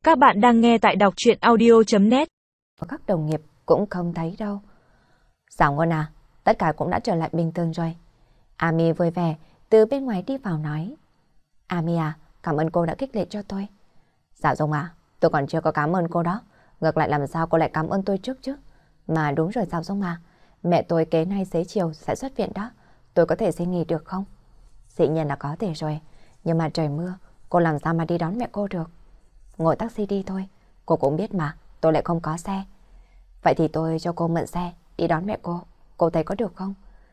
Các bạn đang nghe tại đọc truyện audio.net. Các đồng nghiệp cũng không thấy đâu. Sao Ngôn à, tất cả cũng đã trở lại bình thường rồi. Ami vui vẻ từ bên ngoài đi vào nói. Ami à, cảm ơn cô đã khích lệ cho tôi. Dạ Dung à, tôi còn chưa có cảm ơn cô đó. Ngược lại làm sao cô lại cảm ơn tôi trước chứ? Mà đúng rồi Dạ Dung à, mẹ tôi kế nay xế chiều sẽ xuất viện đó. Tôi có thể xin nghỉ được không? Dĩ nhiên là có thể rồi. Nhưng mà trời mưa, cô làm sao mà đi đón mẹ cô được? Ngồi taxi đi thôi. Cô cũng biết mà, tôi lại không có xe. Vậy thì tôi cho cô mượn xe đi đón mẹ cô thấy có được không?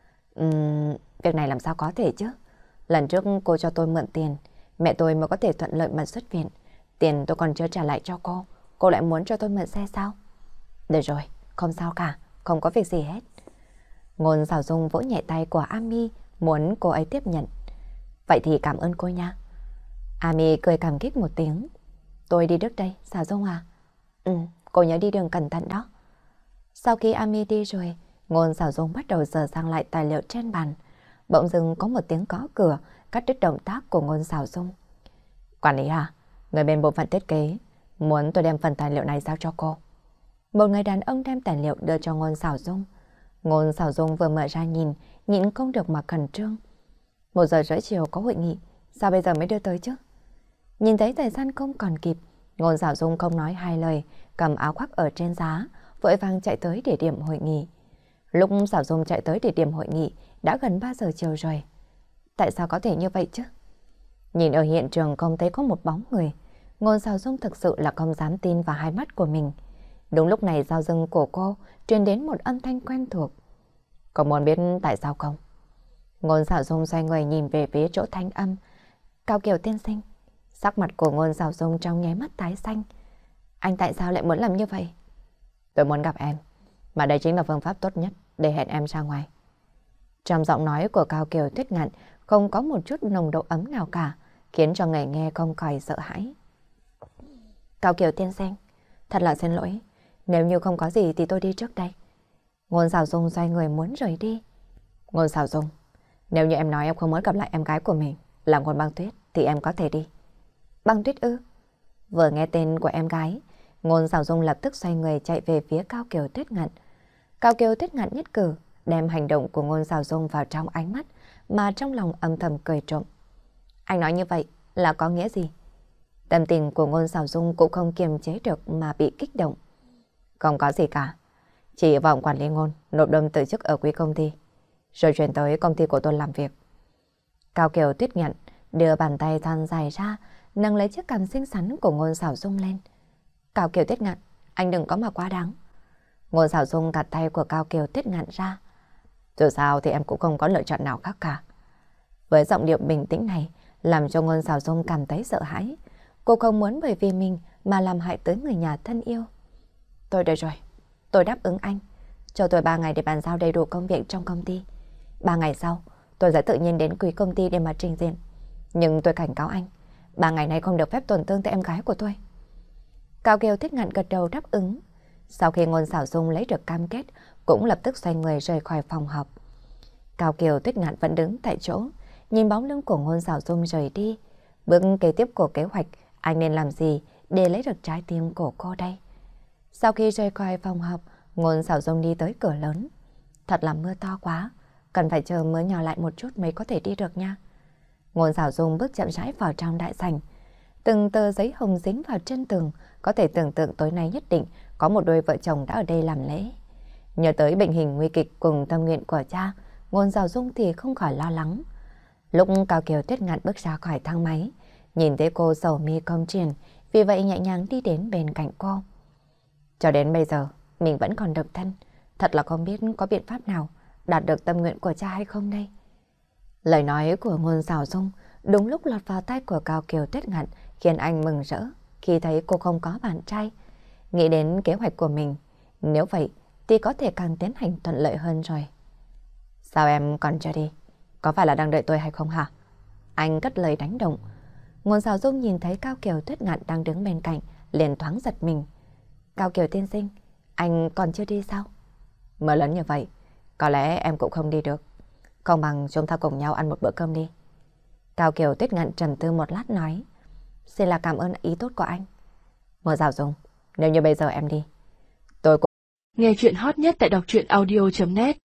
Việc này làm sao có thể chứ? Lần trước cô cho tôi mượn tiền, mẹ tôi mới có thể thuận lợi mà xuất viện. Tiền tôi còn chưa trả lại cho cô lại muốn cho tôi mượn xe sao? Được rồi, không sao cả, không có việc gì hết. Ngôn Sảo Dung vỗ nhẹ tay của Ami, muốn cô ấy tiếp nhận. Vậy thì cảm ơn cô nha. Ami cười cảm kích một tiếng. Tôi đi Đức đây, Sảo Dung à? Cô nhớ đi đường cẩn thận đó. Sau khi Ami đi rồi, Ngôn Sảo Dung bắt đầu sửa sang lại tài liệu trên bàn. Bỗng dưng có một tiếng gõ cửa, cắt đứt động tác của Ngôn Sảo Dung. Quản lý à, người bên bộ phận thiết kế muốn tôi đem phần tài liệu này giao cho cô. Một người đàn ông đem tài liệu đưa cho Ngôn Sảo Dung. Ngôn Sảo Dung vừa mở ra nhìn, nhịn không được mà khẩn trương. 1:30 chiều có hội nghị, sao bây giờ mới đưa tới chứ? Nhìn thấy thời gian không còn kịp, Ngôn Sảo Dung không nói hai lời, cầm áo khoác ở trên giá, vội vàng chạy tới địa điểm hội nghị. Lúc Sảo Dung chạy tới địa điểm hội nghị đã gần 3 giờ chiều rồi. Tại sao có thể như vậy chứ? Nhìn ở hiện trường không thấy có một bóng người, Ngôn Sảo Dung thực sự là không dám tin vào hai mắt của mình. Đúng lúc này sau lưng của cô truyền đến một âm thanh quen thuộc. Có muốn biết tại sao không? Ngôn Sảo Dung xoay người nhìn về phía chỗ thanh âm. Cao Kiều tiên sinh. Sắc mặt của Ngôn Sảo Dung trong nháy mắt tái xanh. Anh tại sao lại muốn làm như vậy? Tôi muốn gặp em, mà đây chính là phương pháp tốt nhất để hẹn em ra ngoài. Trong giọng nói của Cao Kiều Tuyết Ngạn không có một chút nồng độ ấm nào cả, khiến cho người nghe không khỏi sợ hãi. Cao Kiều tiên sinh, thật là xin lỗi, nếu như không có gì thì tôi đi trước đây. Ngôn Sảo Dung xoay người muốn rời đi. Ngôn Sảo Dung, nếu như em nói em không muốn gặp lại em gái của mình là Ngôn Băng Tuyết thì em có thể đi. Băng Tuyết ư? Vừa nghe tên của em gái, Ngôn Sảo Dung lập tức xoay người chạy về phía Cao Kiều Tuyết Ngạn. Cao Kiều Tuyết Ngạn nhất cử đem hành động của Ngôn Sảo Dung vào trong ánh mắt, mà trong lòng âm thầm cười trộm. Anh nói như vậy là có nghĩa gì? Tâm tình của Ngôn Sảo Dung cũng không kiềm chế được mà bị kích động. Không có gì cả, chỉ hy vọng quản lý Ngôn nộp đơn từ chức ở quý công ty, rồi chuyển tới công ty của tôi làm việc. Cao Kiều Tuyết Ngạn đưa bàn tay thon dài ra, nâng lấy chiếc cằm xinh xắn của Ngôn Sảo Dung lên. Cao Kiều Tuyết Ngạn, anh đừng có mà quá đáng. Ngôn Sảo Dung gạt tay của Cao Kiều Tuyết Ngạn ra. Dù sao thì em cũng không có lựa chọn nào khác cả. Với giọng điệu bình tĩnh này, làm cho Ngôn Sảo Dung cảm thấy sợ hãi. Cô không muốn bởi vì mình mà làm hại tới người nhà thân yêu. Tôi được rồi, tôi đáp ứng anh. Cho tôi 3 ngày để bàn giao đầy đủ công việc trong công ty. 3 ngày sau, tôi sẽ tự nhiên đến quý công ty để mà trình diện. Nhưng tôi cảnh cáo anh, 3 ngày này không được phép tổn thương tới em gái của tôi. Cao Kiều Tuyết Ngạn gật đầu đáp ứng. Sau khi Ngôn Sảo Dung lấy được cam kết, cũng lập tức xoay người rời khỏi phòng họp. Cao Kiều Tuyết Ngạn vẫn đứng tại chỗ, nhìn bóng lưng của Ngôn Sảo Dung rời đi. Bước kế tiếp của kế hoạch, anh nên làm gì để lấy được trái tim của cô đây? Sau khi rời khỏi phòng họp, Ngôn Sảo Dung đi tới cửa lớn. Thật là mưa to quá, cần phải chờ mưa nhỏ lại một chút mới có thể đi được nha. Ngôn Sảo Dung bước chậm rãi vào trong đại sảnh. Từng tờ giấy hồng dính vào chân tường, có thể tưởng tượng tối nay nhất định có một đôi vợ chồng đã ở đây làm lễ. Nhớ tới bệnh hình nguy kịch cùng tâm nguyện của cha, Ngôn Sảo Dung thì không khỏi lo lắng. Lúc Cao Kiều Tuyết Ngạn bước ra khỏi thang máy, nhìn thấy cô sầu mi công triển, vì vậy nhẹ nhàng đi đến bên cạnh cô. Cho đến bây giờ, mình vẫn còn độc thân, thật là không biết có biện pháp nào đạt được tâm nguyện của cha hay không đây. Lời nói của Ngôn Sảo Dung đúng lúc lọt vào tai của Cao Kiều Tuyết Ngạn, khiến anh mừng rỡ khi thấy cô không có bạn trai. Nghĩ đến kế hoạch của mình, nếu vậy thì có thể càng tiến hành thuận lợi hơn rồi. Sao em còn chưa đi? Có phải là đang đợi tôi hay không hả? Anh cất lời đánh động. Ngôn Sảo Dung nhìn thấy Cao Kiều Tuyết Ngạn đang đứng bên cạnh, liền thoáng giật mình. Cao Kiều tiên sinh, anh còn chưa đi sao? Mưa lớn như vậy, có lẽ em cũng không đi được. Không bằng chúng ta cùng nhau ăn một bữa cơm đi. Cao Kiều Tuyết Ngạn trầm tư một lát nói. Xin là cảm ơn ý tốt của anh. Mơ Giảo Dung, nếu như bây giờ em đi, tôi cũng... Nghe chuyện hot nhất tại đọc truyện audio.net